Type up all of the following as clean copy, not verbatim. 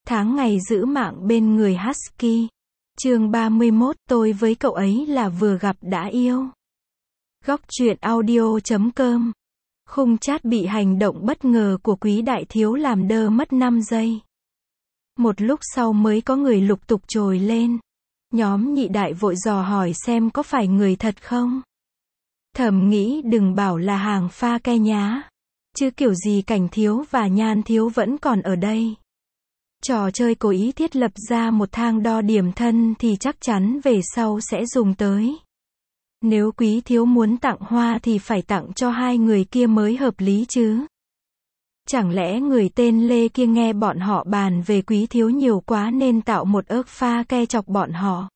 Tháng ngày giữ mạng bên người Husky. Chương 31, tôi với cậu ấy là vừa gặp đã yêu. Góc truyện audio.com. Khung chat bị hành động bất ngờ của Quý đại thiếu làm đơ mất 5 giây. Một lúc sau mới có người lục tục trồi lên. Nhóm Nhị đại vội dò hỏi xem có phải người thật không. Thầm nghĩ đừng bảo là hàng pha ke nhá. Chứ kiểu gì Cảnh thiếu và Nhan thiếu vẫn còn ở đây. Trò chơi cố ý thiết lập ra một thang đo điểm thân thì chắc chắn về sau sẽ dùng tới. Nếu Quý thiếu muốn tặng hoa thì phải tặng cho hai người kia mới hợp lý chứ. Chẳng lẽ người tên Lê kia nghe bọn họ bàn về Quý thiếu nhiều quá nên tạo một ớt pha ke chọc bọn họ.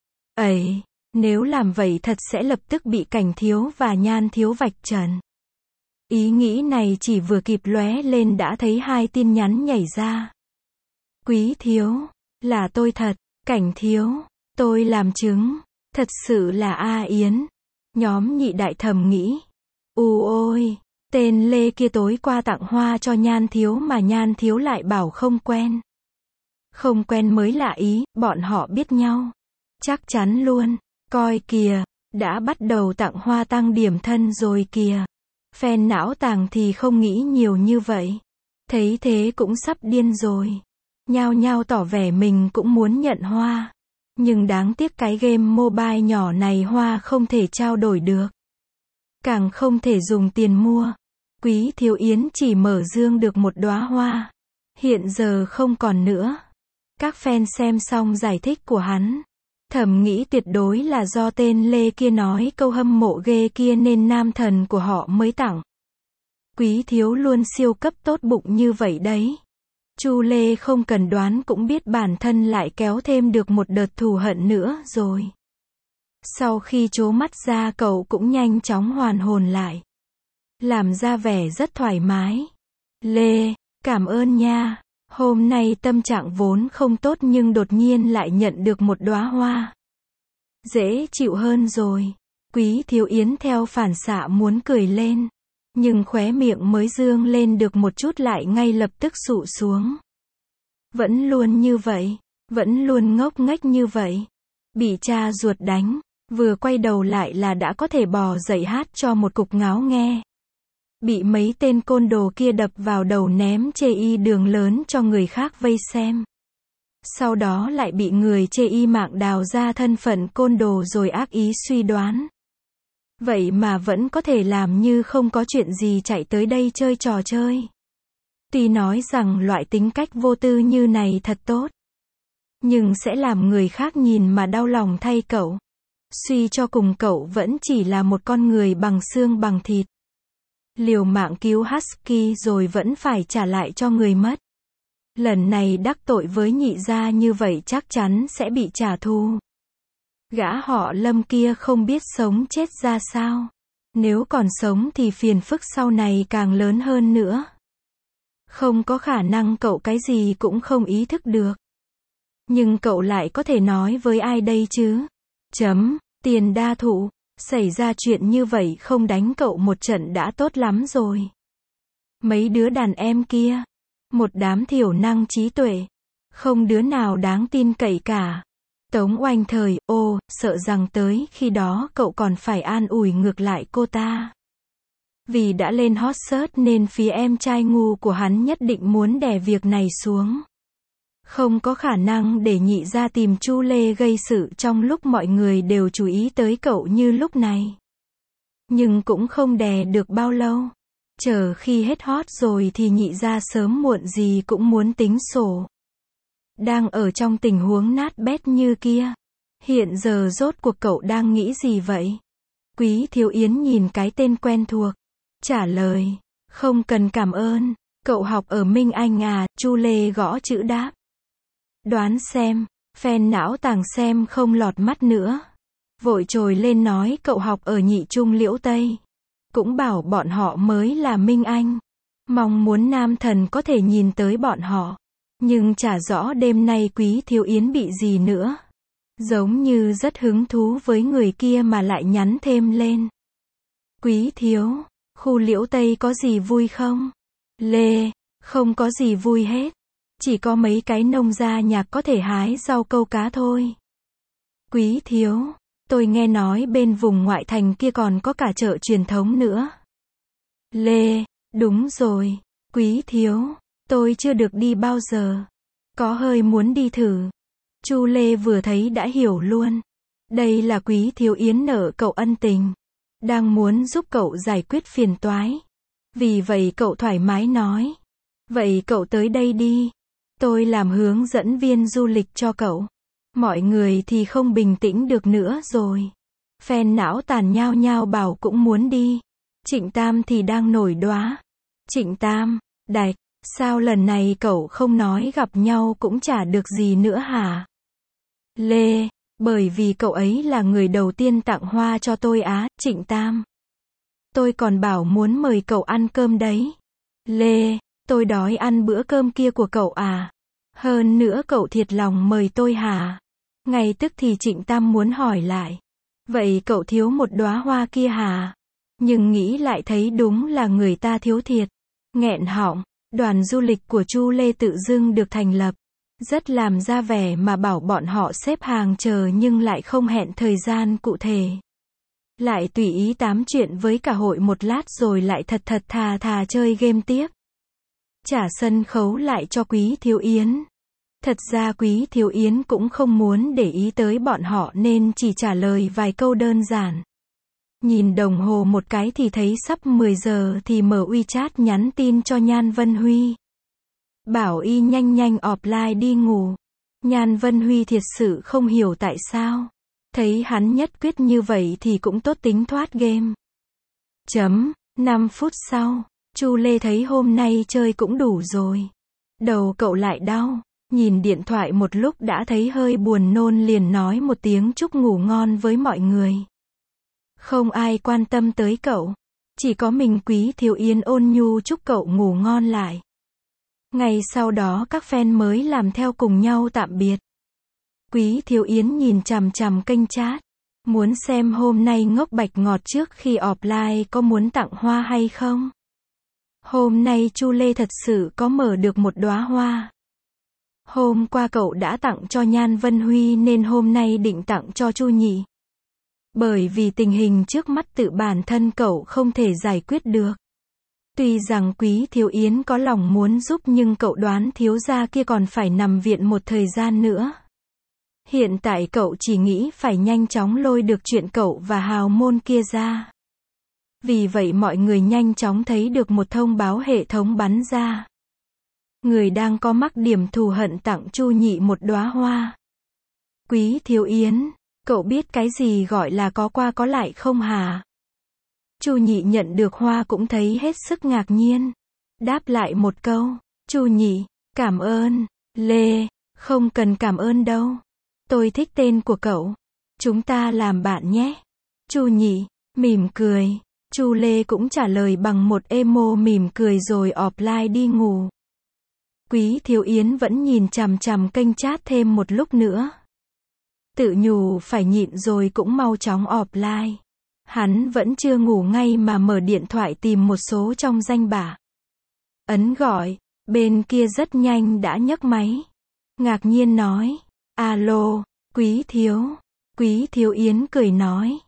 Ấy, nếu làm vậy thật sẽ lập tức bị Cảnh thiếu và Nhan thiếu vạch trần. Ý nghĩ này chỉ vừa kịp lóe lên đã thấy hai tin nhắn nhảy ra. Quý thiếu, là tôi thật. Cảnh thiếu, tôi làm chứng. Thật sự là A Yến. Nhóm Nhị đại thầm nghĩ. Ôi, tên Lê kia tối qua tặng hoa cho Nhan thiếu mà Nhan thiếu lại bảo không quen. Không quen mới lạ ý, bọn họ biết nhau. Chắc chắn luôn. Coi kìa, đã bắt đầu tặng hoa tăng điểm thân rồi kìa. Phen não tàng thì không nghĩ nhiều như vậy. Thấy thế cũng sắp điên rồi. Nhao nhao tỏ vẻ mình cũng muốn nhận hoa. Nhưng đáng tiếc cái game mobile nhỏ này hoa không thể trao đổi được. Càng không thể dùng tiền mua. Quý thiếu Yến chỉ mở dương được một đóa hoa. Hiện giờ không còn nữa. Các fan xem xong giải thích của hắn. Thầm nghĩ tuyệt đối là do tên Lê kia nói câu hâm mộ ghê kia nên nam thần của họ mới tặng. Quý thiếu luôn siêu cấp tốt bụng như vậy đấy. Chu Lê không cần đoán cũng biết bản thân lại kéo thêm được một đợt thù hận nữa rồi. Sau khi trố mắt ra cậu cũng nhanh chóng hoàn hồn lại. Làm ra vẻ rất thoải mái. Lê, cảm ơn nha. Hôm nay tâm trạng vốn không tốt nhưng đột nhiên lại nhận được một đóa hoa. Dễ chịu hơn rồi. Quý thiếu Yến theo phản xạ muốn cười lên. Nhưng khóe miệng mới dương lên được một chút lại ngay lập tức sụ xuống. Vẫn luôn như vậy. Vẫn luôn ngốc nghếch như vậy. Bị cha ruột đánh. Vừa quay đầu lại là đã có thể bò dậy hát cho một cục ngáo nghe. Bị mấy tên côn đồ kia đập vào đầu ném chê y đường lớn cho người khác vây xem. Sau đó lại bị người chê y mạng đào ra thân phận côn đồ rồi ác ý suy đoán. Vậy mà vẫn có thể làm như không có chuyện gì chạy tới đây chơi trò chơi. Tuy nói rằng loại tính cách vô tư như này thật tốt. Nhưng sẽ làm người khác nhìn mà đau lòng thay cậu. Suy cho cùng cậu vẫn chỉ là một con người bằng xương bằng thịt. Liều mạng cứu Husky rồi vẫn phải trả lại cho người mất. Lần này đắc tội với Nhị gia như vậy chắc chắn sẽ bị trả thù. Gã họ Lâm kia không biết sống chết ra sao. Nếu còn sống thì phiền phức sau này càng lớn hơn nữa. Không có khả năng cậu cái gì cũng không ý thức được. Nhưng cậu lại có thể nói với ai đây chứ? Tiền đa thụ. Xảy ra chuyện như vậy không đánh cậu một trận đã tốt lắm rồi. Mấy đứa đàn em kia. Một đám thiểu năng trí tuệ. Không đứa nào đáng tin cậy cả. Tống Oanh thời, sợ rằng tới khi đó cậu còn phải an ủi ngược lại cô ta. Vì đã lên hot search nên phía em trai ngu của hắn nhất định muốn đè việc này xuống. Không có khả năng để Nhị gia tìm Chu Lê gây sự trong lúc mọi người đều chú ý tới cậu như lúc này. Nhưng cũng không đè được bao lâu. Chờ khi hết hot rồi thì Nhị gia sớm muộn gì cũng muốn tính sổ. Đang ở trong tình huống nát bét như kia. Hiện giờ rốt cuộc cậu đang nghĩ gì vậy? Quý thiếu Yến nhìn cái tên quen thuộc. Trả lời. Không cần cảm ơn. Cậu học ở Minh Anh à? Chu Lê gõ chữ đáp. Đoán xem. Phen não tàng xem không lọt mắt nữa. Vội trồi lên nói cậu học ở Nhị Trung Liễu Tây. Cũng bảo bọn họ mới là Minh Anh. Mong muốn nam thần có thể nhìn tới bọn họ. Nhưng chả rõ đêm nay Quý thiếu Yến bị gì nữa. Giống như rất hứng thú với người kia mà lại nhắn thêm lên. Quý thiếu, khu Liễu Tây có gì vui không? Lê, không có gì vui hết. Chỉ có mấy cái nông gia nhạc có thể hái rau câu cá thôi. Quý thiếu, tôi nghe nói bên vùng ngoại thành kia còn có cả chợ truyền thống nữa. Lê, đúng rồi, quý thiếu, tôi chưa được đi bao giờ. Có hơi muốn đi thử. Chu Lê vừa thấy đã hiểu luôn. Đây là Quý Thiếu Yến nợ cậu ân tình. Đang muốn giúp cậu giải quyết phiền toái. Vì vậy cậu thoải mái nói. Vậy cậu tới đây đi. Tôi làm hướng dẫn viên du lịch cho cậu. Mọi người thì không bình tĩnh được nữa rồi. Phen não tàn nhao nhao bảo cũng muốn đi. Trịnh Tam thì đang nổi đoá. Trịnh Tam, đạch, sao lần này cậu không nói gặp nhau cũng chả được gì nữa hả? Lê, bởi vì cậu ấy là người đầu tiên tặng hoa cho tôi á, Trịnh Tam. Tôi còn bảo muốn mời cậu ăn cơm đấy. Lê, tôi đói ăn bữa cơm kia của cậu à? Hơn nữa cậu thiệt lòng mời tôi hả? Ngay tức thì Trịnh Tam muốn hỏi lại. Vậy cậu thiếu một đóa hoa kia hả? Nhưng nghĩ lại thấy đúng là người ta thiếu thiệt. Nghẹn họng, đoàn du lịch của Chu Lê tự dưng được thành lập. Rất làm ra vẻ mà bảo bọn họ xếp hàng chờ nhưng lại không hẹn thời gian cụ thể. Lại tùy ý tám chuyện với cả hội một lát rồi lại thật thật thà thà chơi game tiếp. Trả sân khấu lại cho Quý Thiếu Yến. Thật ra Quý Thiếu Yến cũng không muốn để ý tới bọn họ nên chỉ trả lời vài câu đơn giản. Nhìn đồng hồ một cái thì thấy sắp 10 giờ thì mở WeChat nhắn tin cho Nhan Vân Huy. Bảo y nhanh nhanh offline đi ngủ. Nhan Vân Huy thiệt sự không hiểu tại sao. Thấy hắn nhất quyết như vậy thì cũng tốt tính thoát game. 5 phút sau, Chu Lê thấy hôm nay chơi cũng đủ rồi. Đầu cậu lại đau. Nhìn điện thoại một lúc đã thấy hơi buồn nôn liền nói một tiếng chúc ngủ ngon với mọi người. Không ai quan tâm tới cậu. Chỉ có mình Quý Thiếu Yến ôn nhu chúc cậu ngủ ngon lại. Ngày sau đó các fan mới làm theo cùng nhau tạm biệt. Quý Thiếu Yến nhìn chằm chằm kênh chat. Muốn xem hôm nay ngốc bạch ngọt trước khi offline có muốn tặng hoa hay không? Hôm nay Chu Lê thật sự có mở được một đóa hoa. Hôm qua cậu đã tặng cho Nhan Vân Huy nên hôm nay định tặng cho Chu Nhị. Bởi vì tình hình trước mắt tự bản thân cậu không thể giải quyết được. Tuy rằng Quý Thiếu Yến có lòng muốn giúp nhưng cậu đoán thiếu gia kia còn phải nằm viện một thời gian nữa. Hiện tại cậu chỉ nghĩ phải nhanh chóng lôi được chuyện cậu và hào môn kia ra. Vì vậy mọi người nhanh chóng thấy được một thông báo hệ thống bắn ra. Người đang có mắc điểm thù hận tặng Chu Nhị một đóa hoa. Quý Thiếu Yến, cậu biết cái gì gọi là có qua có lại không hả? Chu Nhị nhận được hoa cũng thấy hết sức ngạc nhiên. Đáp lại một câu, Chu Nhị, cảm ơn. Lê, không cần cảm ơn đâu. Tôi thích tên của cậu. Chúng ta làm bạn nhé. Chu Nhị, mỉm cười. Chu Lê cũng trả lời bằng một emo mỉm cười rồi offline đi ngủ. Quý Thiếu Yến vẫn nhìn chằm chằm kênh chat thêm một lúc nữa. Tự nhủ phải nhịn rồi cũng mau chóng offline. Hắn vẫn chưa ngủ ngay mà mở điện thoại tìm một số trong danh bạ. Ấn gọi, bên kia rất nhanh đã nhấc máy. Ngạc nhiên nói, alo, Quý Thiếu. Quý Thiếu Yến cười nói,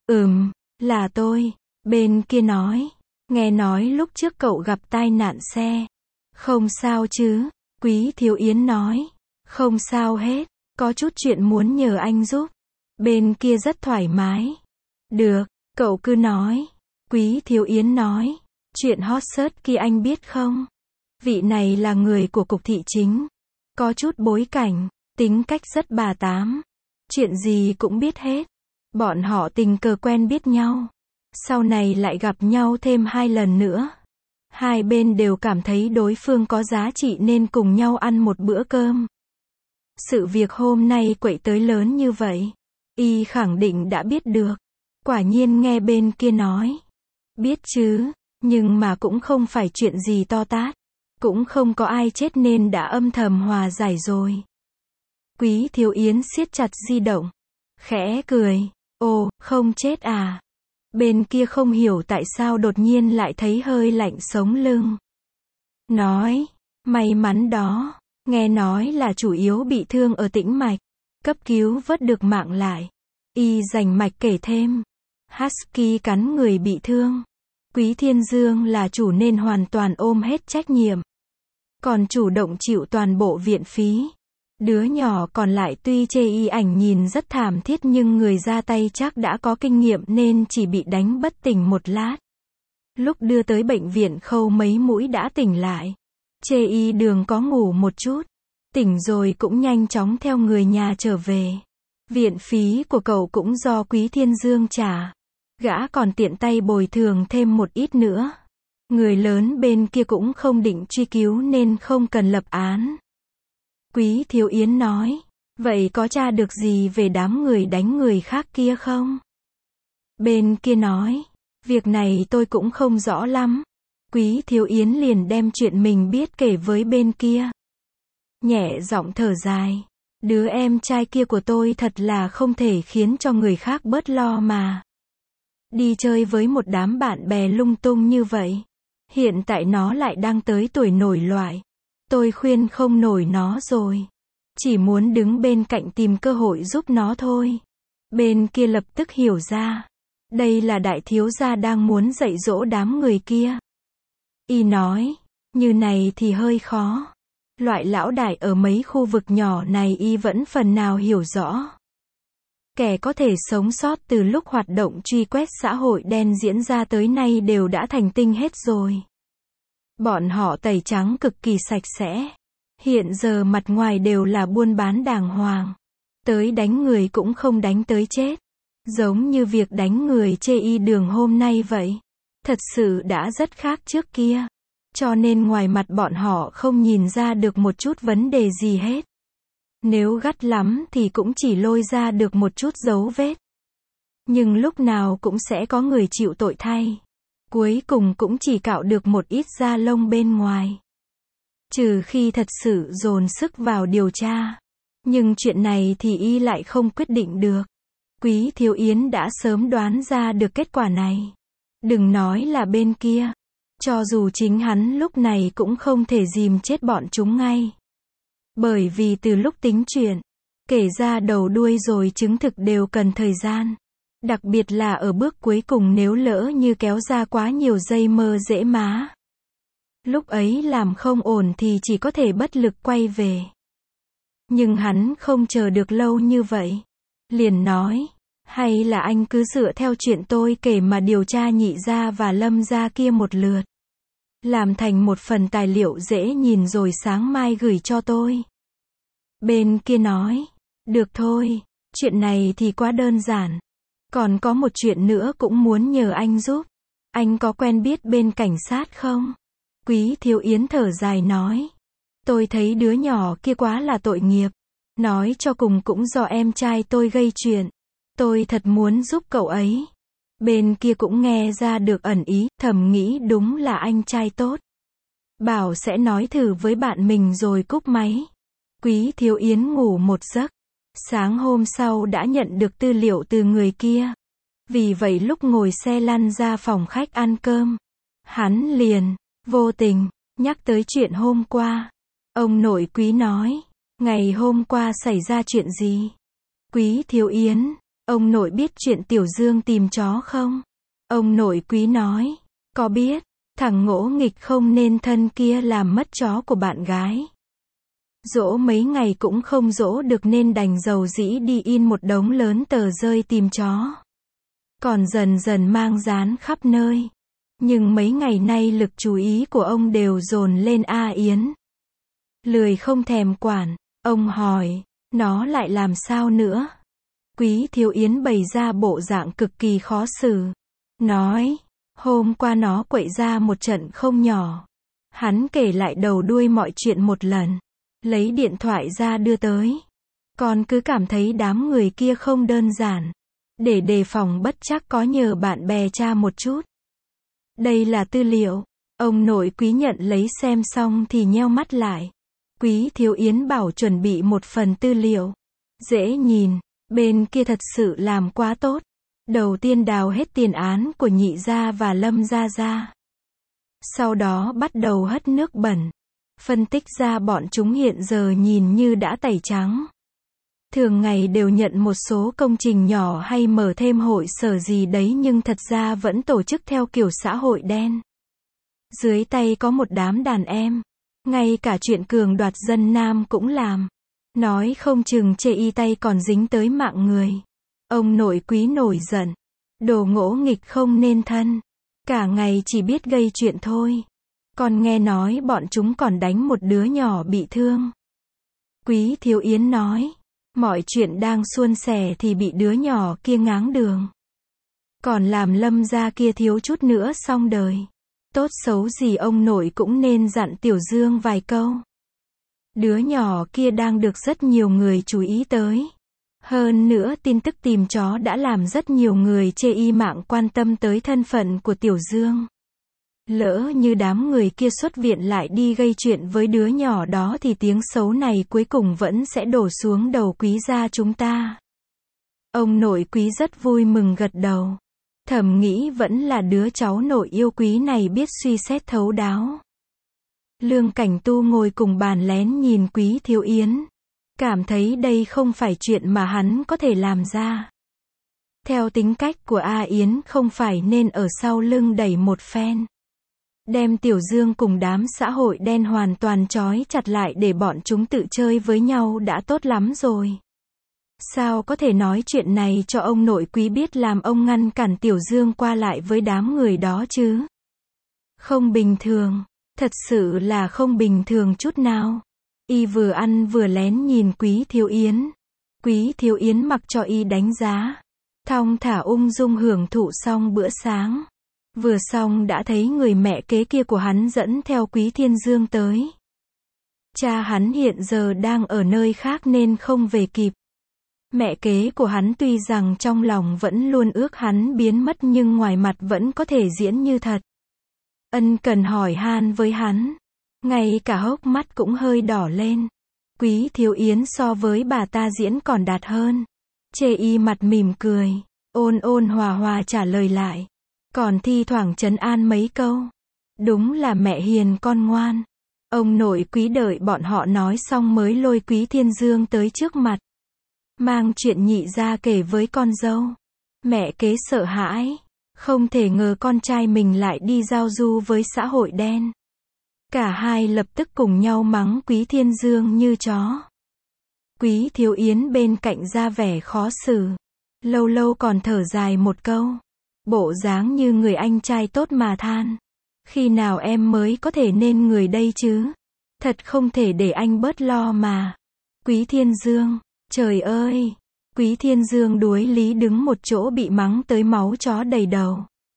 là tôi. Bên kia nói, nghe nói lúc trước cậu gặp tai nạn xe. Không sao chứ? Quý Thiếu Yến nói, không sao hết, có chút chuyện muốn nhờ anh giúp. Bên kia rất thoải mái. Được, cậu cứ nói. Quý Thiếu Yến nói, chuyện hot search kia anh biết không? Vị này là người của cục thị chính. Có chút bối cảnh, tính cách rất bà tám. Chuyện gì cũng biết hết. Bọn họ tình cờ quen biết nhau. Sau này lại gặp nhau thêm 2 lần nữa. Hai bên đều cảm thấy đối phương có giá trị nên cùng nhau ăn một bữa cơm. Sự việc hôm nay quậy tới lớn như vậy. Y khẳng định đã biết được. Quả nhiên nghe bên kia nói. Biết chứ, nhưng mà cũng không phải chuyện gì to tát. Cũng không có ai chết nên đã âm thầm hòa giải rồi. Quý Thiếu Yến siết chặt di động. Khẽ cười. Ồ, không chết à? Bên kia không hiểu tại sao đột nhiên lại thấy hơi lạnh sống lưng. Nói, may mắn đó. Nghe nói là chủ yếu bị thương ở tĩnh mạch. Cấp cứu vớt được mạng lại. Y rành mạch kể thêm. Husky cắn người bị thương. Quý Thiên Dương là chủ nên hoàn toàn ôm hết trách nhiệm. Còn chủ động chịu toàn bộ viện phí. Đứa nhỏ còn lại tuy chê y ảnh nhìn rất thảm thiết nhưng người ra tay chắc đã có kinh nghiệm nên chỉ bị đánh bất tỉnh một lát. Lúc đưa tới bệnh viện khâu mấy mũi đã tỉnh lại. Chê y đường có ngủ một chút. Tỉnh rồi cũng nhanh chóng theo người nhà trở về. Viện phí của cậu cũng do Quý Thiên Dương trả. Gã còn tiện tay bồi thường thêm một ít nữa. Người lớn bên kia cũng không định truy cứu nên không cần lập án. Quý Thiếu Yến nói. Vậy có tra được gì về đám người đánh người khác kia không? Bên kia nói. Việc này tôi cũng không rõ lắm. Quý Thiếu Yến liền đem chuyện mình biết kể với bên kia. Nhẹ giọng thở dài. Đứa em trai kia của tôi thật là không thể khiến cho người khác bớt lo mà. Đi chơi với một đám bạn bè lung tung như vậy. Hiện tại nó lại đang tới tuổi nổi loạn. Tôi khuyên không nổi nó rồi. Chỉ muốn đứng bên cạnh tìm cơ hội giúp nó thôi. Bên kia lập tức hiểu ra. Đây là đại thiếu gia đang muốn dạy dỗ đám người kia. Y nói. Như này thì hơi khó. Loại lão đại ở mấy khu vực nhỏ này y vẫn phần nào hiểu rõ. Kẻ có thể sống sót từ lúc hoạt động truy quét xã hội đen diễn ra tới nay đều đã thành tinh hết rồi. Bọn họ tẩy trắng cực kỳ sạch sẽ. Hiện giờ mặt ngoài đều là buôn bán đàng hoàng. Tới đánh người cũng không đánh tới chết. Giống như việc đánh người chê y đường hôm nay vậy. Thật sự đã rất khác trước kia. Cho nên ngoài mặt bọn họ không nhìn ra được một chút vấn đề gì hết. Nếu gắt lắm thì cũng chỉ lôi ra được một chút dấu vết. Nhưng lúc nào cũng sẽ có người chịu tội thay. Cuối cùng cũng chỉ cạo được một ít da lông bên ngoài. Trừ khi thật sự dồn sức vào điều tra. Nhưng chuyện này thì y lại không quyết định được. Quý Thiếu Yến đã sớm đoán ra được kết quả này. Đừng nói là bên kia. Cho dù chính hắn lúc này cũng không thể dìm chết bọn chúng ngay. Bởi vì từ lúc tính chuyện, kể ra đầu đuôi rồi chứng thực đều cần thời gian. Đặc biệt là ở bước cuối cùng nếu lỡ như kéo ra quá nhiều dây mơ dễ má. Lúc ấy làm không ổn thì chỉ có thể bất lực quay về. Nhưng hắn không chờ được lâu như vậy. Liền nói, hay là anh cứ dựa theo chuyện tôi kể mà điều tra Nhị gia và Lâm gia kia một lượt. Làm thành một phần tài liệu dễ nhìn rồi sáng mai gửi cho tôi. Bên kia nói, được thôi, chuyện này thì quá đơn giản. Còn có một chuyện nữa cũng muốn nhờ anh giúp. Anh có quen biết bên cảnh sát không? Quý Thiếu Yến thở dài nói. Tôi thấy đứa nhỏ kia quá là tội nghiệp. Nói cho cùng cũng do em trai tôi gây chuyện. Tôi thật muốn giúp cậu ấy. Bên kia cũng nghe ra được ẩn ý, thầm nghĩ đúng là anh trai tốt. Bảo sẽ nói thử với bạn mình rồi cúp máy. Quý Thiếu Yến ngủ một giấc. Sáng hôm sau đã nhận được tư liệu từ người kia. Vì vậy lúc ngồi xe lăn ra phòng khách ăn cơm, hắn liền, vô tình, nhắc tới chuyện hôm qua. Ông nội Quý nói, ngày hôm qua xảy ra chuyện gì? Quý Thiếu Yến, ông nội biết chuyện Tiểu Dương tìm chó không? Ông nội Quý nói, có biết, thằng ngỗ nghịch không nên thân kia làm mất chó của bạn gái. Dỗ mấy ngày cũng không dỗ được nên đành dầu dĩ đi in một đống lớn tờ rơi tìm chó. Còn dần dần mang dán khắp nơi. Nhưng mấy ngày nay lực chú ý của ông đều dồn lên A Yến. Lười không thèm quản. Ông hỏi, nó lại làm sao nữa? Quý Thiếu Yến bày ra bộ dạng cực kỳ khó xử. Nói, hôm qua nó quậy ra một trận không nhỏ. Hắn kể lại đầu đuôi mọi chuyện một lần. Lấy điện thoại ra đưa tới. Con cứ cảm thấy đám người kia không đơn giản. Để đề phòng bất trắc có nhờ bạn bè tra một chút. Đây là tư liệu. Ông nội Quý nhận lấy xem xong thì nheo mắt lại. Quý Thiếu Yến bảo chuẩn bị một phần tư liệu. Dễ nhìn, bên kia thật sự làm quá tốt. Đầu tiên đào hết tiền án của Nhị gia và Lâm gia ra. Sau đó bắt đầu hất nước bẩn. Phân tích ra bọn chúng hiện giờ nhìn như đã tẩy trắng. Thường ngày đều nhận một số công trình nhỏ hay mở thêm hội sở gì đấy nhưng thật ra vẫn tổ chức theo kiểu xã hội đen. Dưới tay có một đám đàn em. Ngay cả chuyện cường đoạt dân nam cũng làm. Nói không chừng chê y tay còn dính tới mạng người. Ông nội quý nổi giận. Đồ ngỗ nghịch không nên thân. Cả ngày chỉ biết gây chuyện thôi. Còn nghe nói bọn chúng còn đánh một đứa nhỏ bị thương. Quý Thiếu Yến nói. Mọi chuyện đang suôn sẻ thì bị đứa nhỏ kia ngáng đường. Còn làm Lâm gia kia thiếu chút nữa xong đời. Tốt xấu gì ông nội cũng nên dặn Tiểu Dương vài câu. Đứa nhỏ kia đang được rất nhiều người chú ý tới. Hơn nữa tin tức tìm chó đã làm rất nhiều người chê y mạng quan tâm tới thân phận của Tiểu Dương. Lỡ như đám người kia xuất viện lại đi gây chuyện với đứa nhỏ đó thì tiếng xấu này cuối cùng vẫn sẽ đổ xuống đầu Quý gia chúng ta. Ông nội Quý rất vui mừng gật đầu. Thầm nghĩ vẫn là đứa cháu nội yêu quý này biết suy xét thấu đáo. Lương Cảnh Tu ngồi cùng bàn lén nhìn Quý Thiếu Yến. Cảm thấy đây không phải chuyện mà hắn có thể làm ra. Theo tính cách của A Yến không phải nên ở sau lưng đẩy một phen. Đem Tiểu Dương cùng đám xã hội đen hoàn toàn trói chặt lại để bọn chúng tự chơi với nhau đã tốt lắm rồi. Sao có thể nói chuyện này cho ông nội Quý biết làm ông ngăn cản Tiểu Dương qua lại với đám người đó chứ? Không bình thường. Thật sự là không bình thường chút nào. Y vừa ăn vừa lén nhìn Quý Thiếu Yến. Quý Thiếu Yến mặc cho y đánh giá. Thong thả ung dung hưởng thụ xong bữa sáng. Vừa xong đã thấy người mẹ kế kia của hắn dẫn theo Quý Thiên Dương tới. Cha hắn hiện giờ đang ở nơi khác nên không về kịp. Mẹ kế của hắn tuy rằng trong lòng vẫn luôn ước hắn biến mất nhưng ngoài mặt vẫn có thể diễn như thật. Ân cần hỏi han với hắn. Ngay cả hốc mắt cũng hơi đỏ lên. Quý Thiếu Yến so với bà ta diễn còn đạt hơn. Chê y mặt mỉm cười. Ôn ôn hòa hòa trả lời lại. Còn thi thoảng trấn an mấy câu. Đúng là mẹ hiền con ngoan. Ông nội Quý đợi bọn họ nói xong mới lôi Quý Thiên Dương tới trước mặt. Mang chuyện nhị ra kể với con dâu. Mẹ kế sợ hãi. Không thể ngờ con trai mình lại đi giao du với xã hội đen. Cả hai lập tức cùng nhau mắng Quý Thiên Dương như chó. Quý Thiếu Yến bên cạnh ra vẻ khó xử. Lâu lâu còn thở dài một câu. Bộ dáng như người anh trai tốt mà than. Khi nào em mới có thể nên người đây chứ? Thật không thể để anh bớt lo mà. Quý Thiên Dương, trời ơi! Quý Thiên Dương đuối lý đứng một chỗ bị mắng tới máu chó đầy đầu.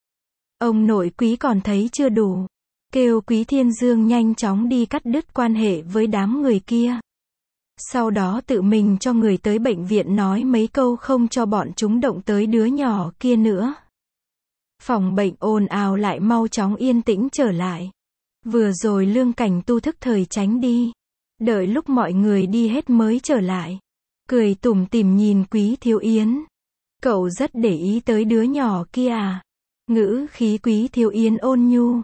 Ông nội Quý còn thấy chưa đủ. Kêu Quý Thiên Dương nhanh chóng đi cắt đứt quan hệ với đám người kia. Sau đó tự mình cho người tới bệnh viện nói mấy câu không cho bọn chúng động tới đứa nhỏ kia nữa. Phòng bệnh ồn ào lại mau chóng yên tĩnh trở lại. Vừa rồi Lương Cảnh Tu thức thời tránh đi. Đợi lúc mọi người đi hết mới trở lại. Cười tủm tỉm nhìn Quý Thiếu Yến. Cậu rất để ý tới đứa nhỏ kia à? Ngữ khí Quý Thiếu Yến ôn nhu.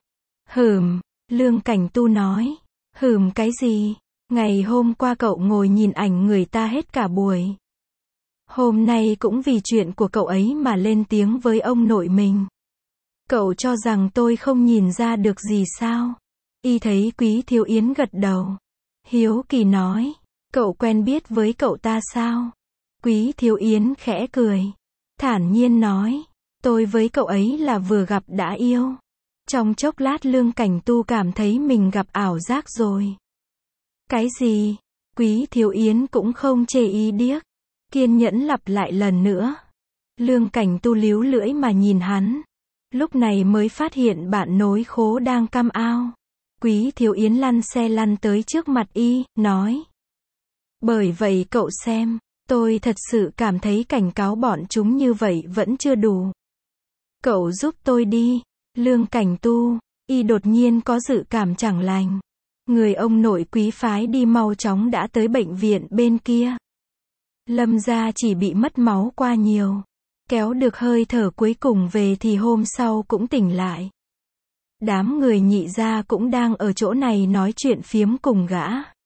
Lương Cảnh Tu nói. Cái gì? Ngày hôm qua cậu ngồi nhìn ảnh người ta hết cả buổi. Hôm nay cũng vì chuyện của cậu ấy mà lên tiếng với ông nội mình. Cậu cho rằng tôi không nhìn ra được gì sao? Y thấy Quý Thiếu Yến gật đầu. Hiếu kỳ nói. Cậu quen biết với cậu ta sao? Quý Thiếu Yến khẽ cười. Thản nhiên nói. Tôi với cậu ấy là vừa gặp đã yêu. Trong chốc lát Lương Cảnh Tu cảm thấy mình gặp ảo giác rồi. Cái gì? Quý Thiếu Yến cũng không chê ý điếc. Kiên nhẫn lặp lại lần nữa. Lương Cảnh Tu líu lưỡi mà nhìn hắn. Lúc này mới phát hiện bạn nối khố đang cam ao. Quý Thiếu Yến lăn xe lăn tới trước mặt y, nói. Bởi vậy cậu xem, tôi thật sự cảm thấy cảnh cáo bọn chúng như vậy vẫn chưa đủ. Cậu giúp tôi đi. Lương Cảnh Tu, y đột nhiên có dự cảm chẳng lành. Người ông nội Quý phái đi mau chóng đã tới bệnh viện bên kia. Lâm gia chỉ bị mất máu qua nhiều. Kéo được hơi thở cuối cùng về thì hôm sau cũng tỉnh lại. Đám người Nhị gia cũng đang ở chỗ này nói chuyện phiếm cùng gã.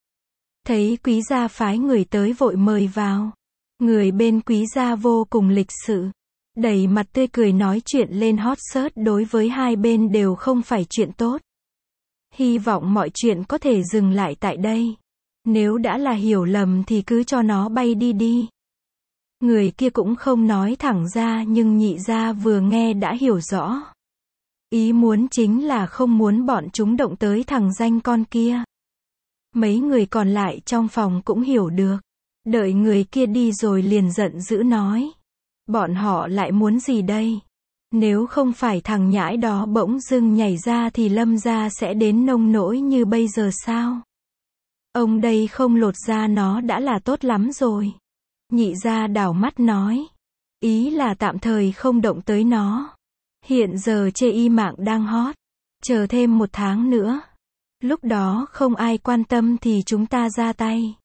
Thấy quý gia phái người tới vội mời vào. Người bên quý gia vô cùng lịch sự, đầy mặt tươi cười nói chuyện lên hot search đối với hai bên đều không phải chuyện tốt. Hy vọng mọi chuyện có thể dừng lại tại đây. Nếu đã là hiểu lầm thì cứ cho nó bay đi đi. Người kia cũng không nói thẳng ra nhưng Nhị gia vừa nghe đã hiểu rõ. Ý muốn chính là không muốn bọn chúng động tới thằng danh con kia. Mấy người còn lại trong phòng cũng hiểu được. Đợi người kia đi rồi liền giận dữ nói. Bọn họ lại muốn gì đây? Nếu không phải thằng nhãi đó bỗng dưng nhảy ra thì Lâm gia sẽ đến nông nỗi như bây giờ sao? Ông đây không lột da nó đã là tốt lắm rồi. Nhị gia đảo mắt nói. Ý là tạm thời không động tới nó. Hiện giờ chê y mạng đang hot. Chờ thêm 1 tháng nữa. Lúc đó không ai quan tâm thì chúng ta ra tay.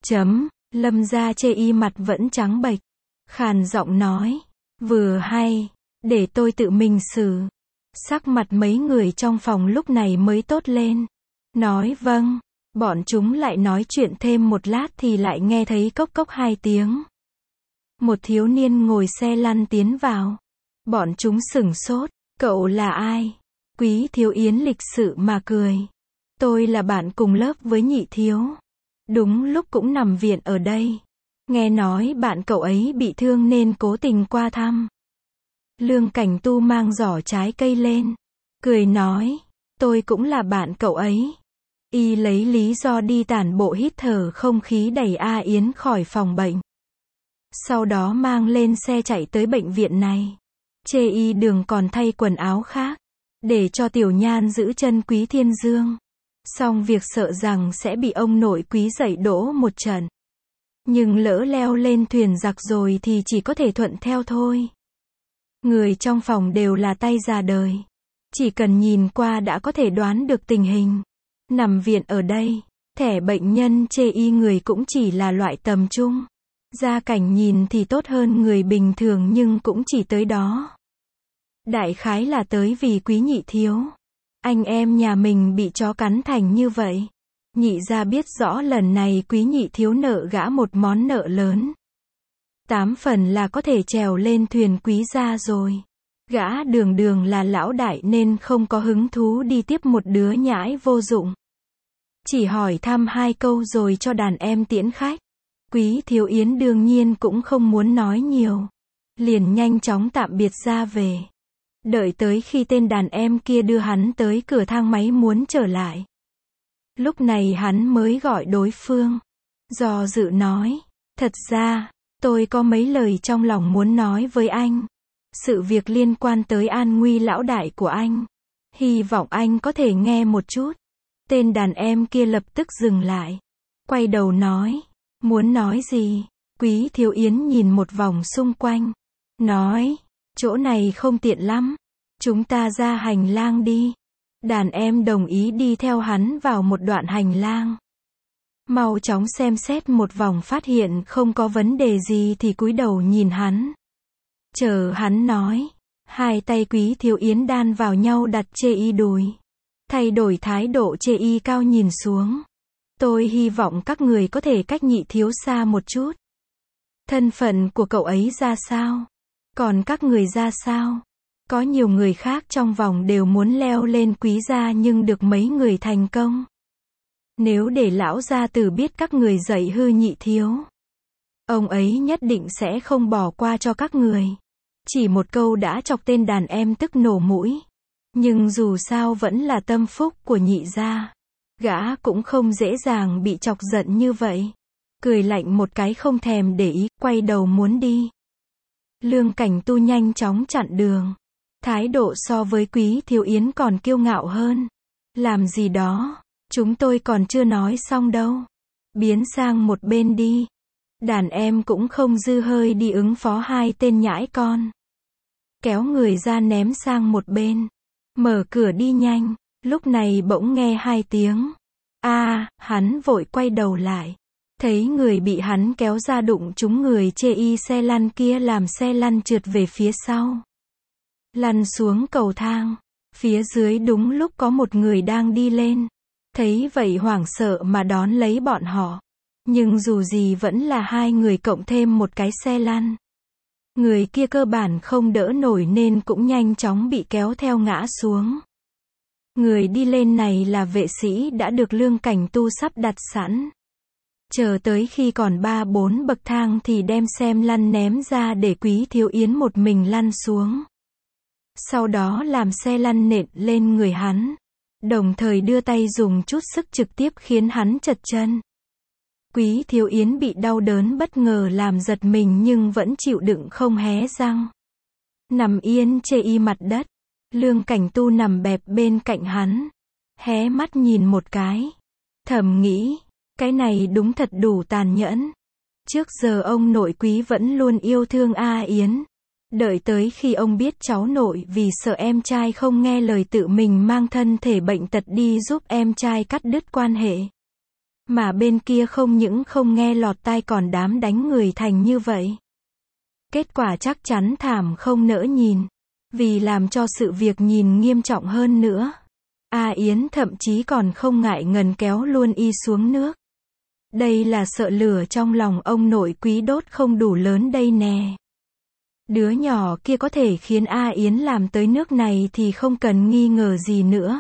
Lâm gia chê y mặt vẫn trắng bệch. Khàn giọng nói. Vừa hay. Để tôi tự mình xử. Sắc mặt mấy người trong phòng lúc này mới tốt lên. Nói vâng. Bọn chúng lại nói chuyện thêm một lát thì lại nghe thấy cốc cốc 2 tiếng. Một thiếu niên ngồi xe lăn tiến vào. Bọn chúng sửng sốt. Cậu là ai? Quý Thiếu Yến lịch sự mà cười. Tôi là bạn cùng lớp với Nhị thiếu. Đúng lúc cũng nằm viện ở đây. Nghe nói bạn cậu ấy bị thương nên cố tình qua thăm. Lương Cảnh Tu mang giỏ trái cây lên. Cười nói. Tôi cũng là bạn cậu ấy. Y lấy lý do đi tản bộ hít thở không khí đẩy A Yến khỏi phòng bệnh. Sau đó mang lên xe chạy tới bệnh viện này. Chê y đường còn thay quần áo khác. Để cho Tiểu Nhan giữ chân Quý Thiên Dương. Xong việc sợ rằng sẽ bị ông nội Quý dạy đỗ một trận. Nhưng lỡ leo lên thuyền giặc rồi thì chỉ có thể thuận theo thôi. Người trong phòng đều là tay già đời. Chỉ cần nhìn qua đã có thể đoán được tình hình. Nằm viện ở đây, thẻ bệnh nhân chê y người cũng chỉ là loại tầm trung. Gia cảnh nhìn thì tốt hơn người bình thường nhưng cũng chỉ tới đó. Đại khái là tới vì Quý Nhị thiếu. Anh em nhà mình bị chó cắn thành như vậy. Nhị gia biết rõ lần này Quý Nhị thiếu nợ gã một món nợ lớn. 8 phần là có thể trèo lên thuyền Quý gia rồi. Gã đường là lão đại nên không có hứng thú đi tiếp một đứa nhãi vô dụng. Chỉ hỏi thăm 2 câu rồi cho đàn em tiễn khách. Quý Thiếu Yến đương nhiên cũng không muốn nói nhiều. Liền nhanh chóng tạm biệt ra về. Đợi tới khi tên đàn em kia đưa hắn tới cửa thang máy muốn trở lại. Lúc này hắn mới gọi đối phương. Do dự nói. Thật ra, tôi có mấy lời trong lòng muốn nói với anh. Sự việc liên quan tới an nguy lão đại của anh. Hy vọng anh có thể nghe một chút. Tên đàn em kia lập tức dừng lại. Quay đầu nói. Muốn nói gì? Quý Thiếu Yến nhìn một vòng xung quanh. Nói. Chỗ này không tiện lắm. Chúng ta ra hành lang đi. Đàn em đồng ý đi theo hắn vào một đoạn hành lang. Mau chóng xem xét một vòng phát hiện không có vấn đề gì thì cúi đầu nhìn hắn. Chờ hắn nói. 2 tay Quý Thiếu Yến đan vào nhau đặt chê y đùi. Thay đổi thái độ chê y cao nhìn xuống. Tôi hy vọng các người có thể cách Nhị thiếu xa một chút. Thân phận của cậu ấy ra sao? Còn các người ra sao? Có nhiều người khác trong vòng đều muốn leo lên Quý gia nhưng được mấy người thành công. Nếu để lão gia tử biết các người dạy hư Nhị thiếu, ông ấy nhất định sẽ không bỏ qua cho các người. Chỉ một câu đã chọc tên đàn em tức nổ mũi. Nhưng dù sao vẫn là tâm phúc của Nhị gia. Gã cũng không dễ dàng bị chọc giận như vậy. Cười lạnh một cái không thèm để ý, quay đầu muốn đi. Lương Cảnh Tu nhanh chóng chặn đường. Thái độ so với Quý Thiếu Yến còn kiêu ngạo hơn. Làm gì đó, chúng tôi còn chưa nói xong đâu. Biến sang một bên đi. Đàn em cũng không dư hơi đi ứng phó 2 tên nhãi con. Kéo người ra ném sang một bên. Mở cửa đi nhanh. Lúc này bỗng nghe 2 tiếng. Hắn vội quay đầu lại. Thấy người bị hắn kéo ra đụng trúng người chê y xe lăn kia làm xe lăn trượt về phía sau. Lăn xuống cầu thang. Phía dưới đúng lúc có một người đang đi lên. Thấy vậy hoảng sợ mà đón lấy bọn họ. Nhưng dù gì vẫn là hai người cộng thêm một cái xe lăn. Người kia cơ bản không đỡ nổi nên cũng nhanh chóng bị kéo theo ngã xuống. Người đi lên này là vệ sĩ đã được Lương Cảnh Tu sắp đặt sẵn. Chờ tới khi còn 3-4 bậc thang thì đem xem lăn ném ra để Quý Thiếu Yến một mình lăn xuống. Sau đó làm xe lăn nện lên người hắn. Đồng thời đưa tay dùng chút sức trực tiếp khiến hắn trật chân. Quý Thiếu Yến bị đau đớn bất ngờ làm giật mình nhưng vẫn chịu đựng không hé răng. Nằm yên chê y mặt đất. Lương Cảnh Tu nằm bẹp bên cạnh hắn. Hé mắt nhìn một cái. Thầm nghĩ, cái này đúng thật đủ tàn nhẫn. Trước giờ ông nội Quý vẫn luôn yêu thương A Yến. Đợi tới khi ông biết cháu nội vì sợ em trai không nghe lời tự mình mang thân thể bệnh tật đi giúp em trai cắt đứt quan hệ. Mà bên kia không những không nghe lọt tai còn đám đánh người thành như vậy. Kết quả chắc chắn thảm không nỡ nhìn. Vì làm cho sự việc nhìn nghiêm trọng hơn nữa. A Yến thậm chí còn không ngại ngần kéo luôn y xuống nước. Đây là sợ lửa trong lòng ông nội Quý đốt không đủ lớn đây nè. Đứa nhỏ kia có thể khiến A Yến làm tới nước này thì không cần nghi ngờ gì nữa.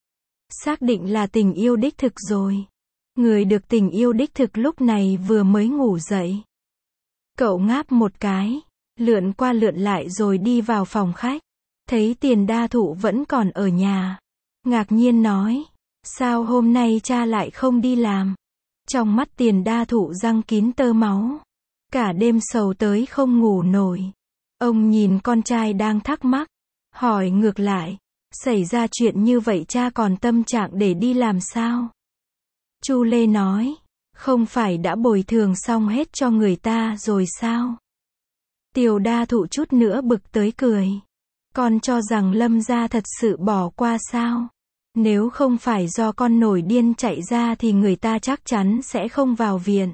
Xác định là tình yêu đích thực rồi. Người được tình yêu đích thực lúc này vừa mới ngủ dậy. Cậu ngáp một cái, lượn qua lượn lại rồi đi vào phòng khách. Thấy Tiền Đa Thụ vẫn còn ở nhà. Ngạc nhiên nói, sao hôm nay cha lại không đi làm? Trong mắt Tiền Đa Thụ răng kín tơ máu. Cả đêm sầu tới không ngủ nổi. Ông nhìn con trai đang thắc mắc. Hỏi ngược lại, xảy ra chuyện như vậy cha còn tâm trạng để đi làm sao? Chu Lê nói, không phải đã bồi thường xong hết cho người ta rồi sao? Tiểu Đa Thụ chút nữa bực tới cười. Con cho rằng Lâm gia thật sự bỏ qua sao? Nếu không phải do con nổi điên chạy ra thì người ta chắc chắn sẽ không vào viện.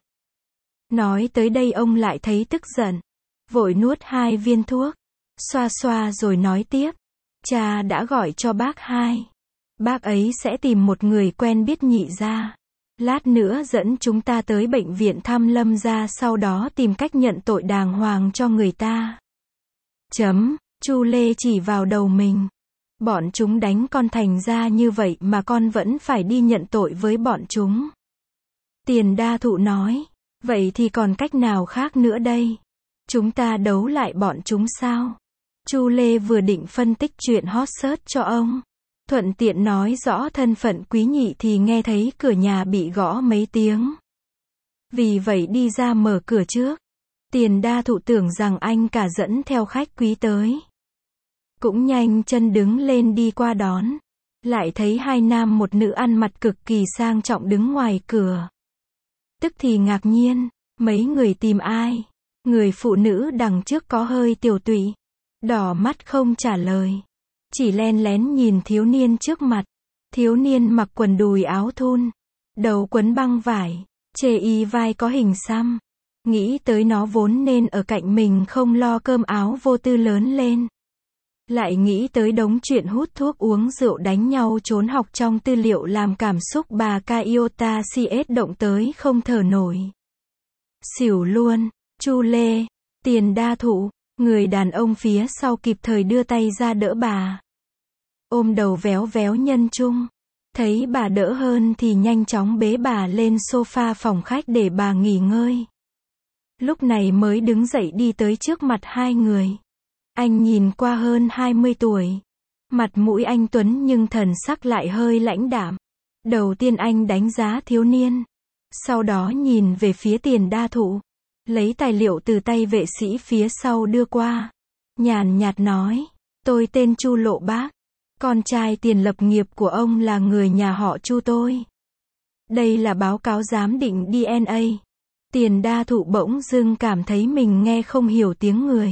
Nói tới đây ông lại thấy tức giận. Vội nuốt 2 viên thuốc. Xoa xoa rồi nói tiếp. Cha đã gọi cho bác hai. Bác ấy sẽ tìm một người quen biết Nhị gia. Lát nữa dẫn chúng ta tới bệnh viện thăm Lâm gia, sau đó tìm cách nhận tội đàng hoàng cho người ta. Chu Lê chỉ vào đầu mình. Bọn chúng đánh con thành ra như vậy mà con vẫn phải đi nhận tội với bọn chúng. Tiền Đa Thụ nói, vậy thì còn cách nào khác nữa đây? Chúng ta đấu lại bọn chúng sao? Chu Lê vừa định phân tích chuyện hot search cho ông. Thuận tiện nói rõ thân phận Quý Nhị thì nghe thấy cửa nhà bị gõ mấy tiếng. Vì vậy đi ra mở cửa trước. Tiền Đa Thụ tưởng rằng anh cả dẫn theo khách quý tới. Cũng nhanh chân đứng lên đi qua đón. Lại thấy 2 nam một nữ ăn mặc cực kỳ sang trọng đứng ngoài cửa. Tức thì ngạc nhiên, mấy người tìm ai? Người phụ nữ đằng trước có hơi tiểu tụy, đỏ mắt không trả lời. Chỉ len lén nhìn thiếu niên trước mặt. Thiếu niên mặc quần đùi áo thun, đầu quấn băng vải, chê y vai có hình xăm. Nghĩ tới nó vốn nên ở cạnh mình không lo cơm áo vô tư lớn lên. Lại nghĩ tới đống chuyện hút thuốc uống rượu đánh nhau trốn học trong tư liệu làm cảm xúc bà Kaiota CS động tới không thở nổi. Xỉu luôn. Chu Lê, Tiền Đa Thụ, người đàn ông phía sau kịp thời đưa tay ra đỡ bà. Ôm đầu véo véo nhân trung. Thấy bà đỡ hơn thì nhanh chóng bế bà lên sofa phòng khách để bà nghỉ ngơi. Lúc này mới đứng dậy đi tới trước mặt hai người. Anh nhìn qua hơn 20 tuổi. Mặt mũi anh tuấn nhưng thần sắc lại hơi lãnh đạm. Đầu tiên anh đánh giá thiếu niên. Sau đó nhìn về phía Tiền Đa Thụ. Lấy tài liệu từ tay vệ sĩ phía sau đưa qua. Nhàn nhạt nói, tôi tên Chu Lộ Bác. Con trai tiền lập nghiệp của ông là người nhà họ Chu tôi. Đây là báo cáo giám định DNA. Tiền Đa Thụ bỗng dưng cảm thấy mình nghe không hiểu tiếng người.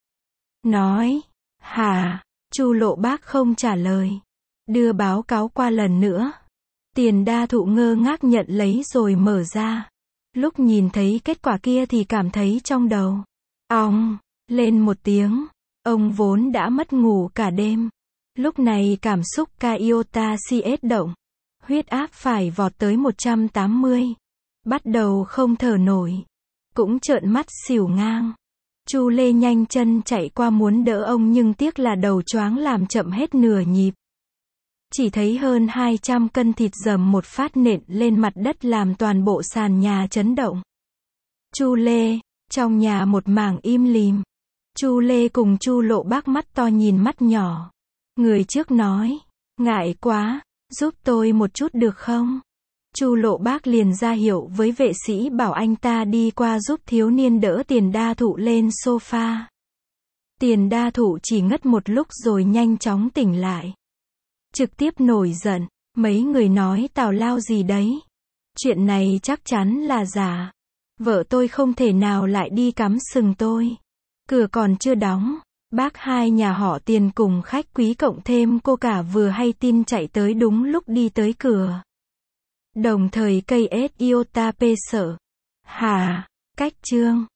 Nói, hả? Chu Lộ Bác không trả lời. Đưa báo cáo qua lần nữa. Tiền Đa Thụ ngơ ngác nhận lấy rồi mở ra. Lúc nhìn thấy kết quả kia thì cảm thấy trong đầu ong lên một tiếng. Ông vốn đã mất ngủ cả đêm. Lúc này cảm xúc ca iota CS động. Huyết áp phải vọt tới 180. Bắt đầu không thở nổi. Cũng trợn mắt xỉu ngang. Chu Lê nhanh chân chạy qua muốn đỡ ông nhưng tiếc là đầu choáng làm chậm hết nửa nhịp. Chỉ thấy hơn 200 cân thịt dầm một phát nện lên mặt đất làm toàn bộ sàn nhà chấn động. Chu Lê, trong nhà một mảng im lìm. Chu Lê cùng Chu Lộ Bác mắt to nhìn mắt nhỏ. Người trước nói, ngại quá, giúp tôi một chút được không? Chu Lộ Bác liền ra hiệu với vệ sĩ bảo anh ta đi qua giúp thiếu niên đỡ Tiền Đa Thụ lên sofa. Tiền Đa Thụ chỉ ngất một lúc rồi nhanh chóng tỉnh lại. Trực tiếp nổi giận, mấy người nói tào lao gì đấy? Chuyện này chắc chắn là giả. Vợ tôi không thể nào lại đi cắm sừng tôi. Cửa còn chưa đóng. Bác hai nhà họ Tiền cùng khách quý cộng thêm cô cả vừa hay tin chạy tới đúng lúc đi tới cửa. Đồng thời cây S iota p sợ. Hả? Cách trương.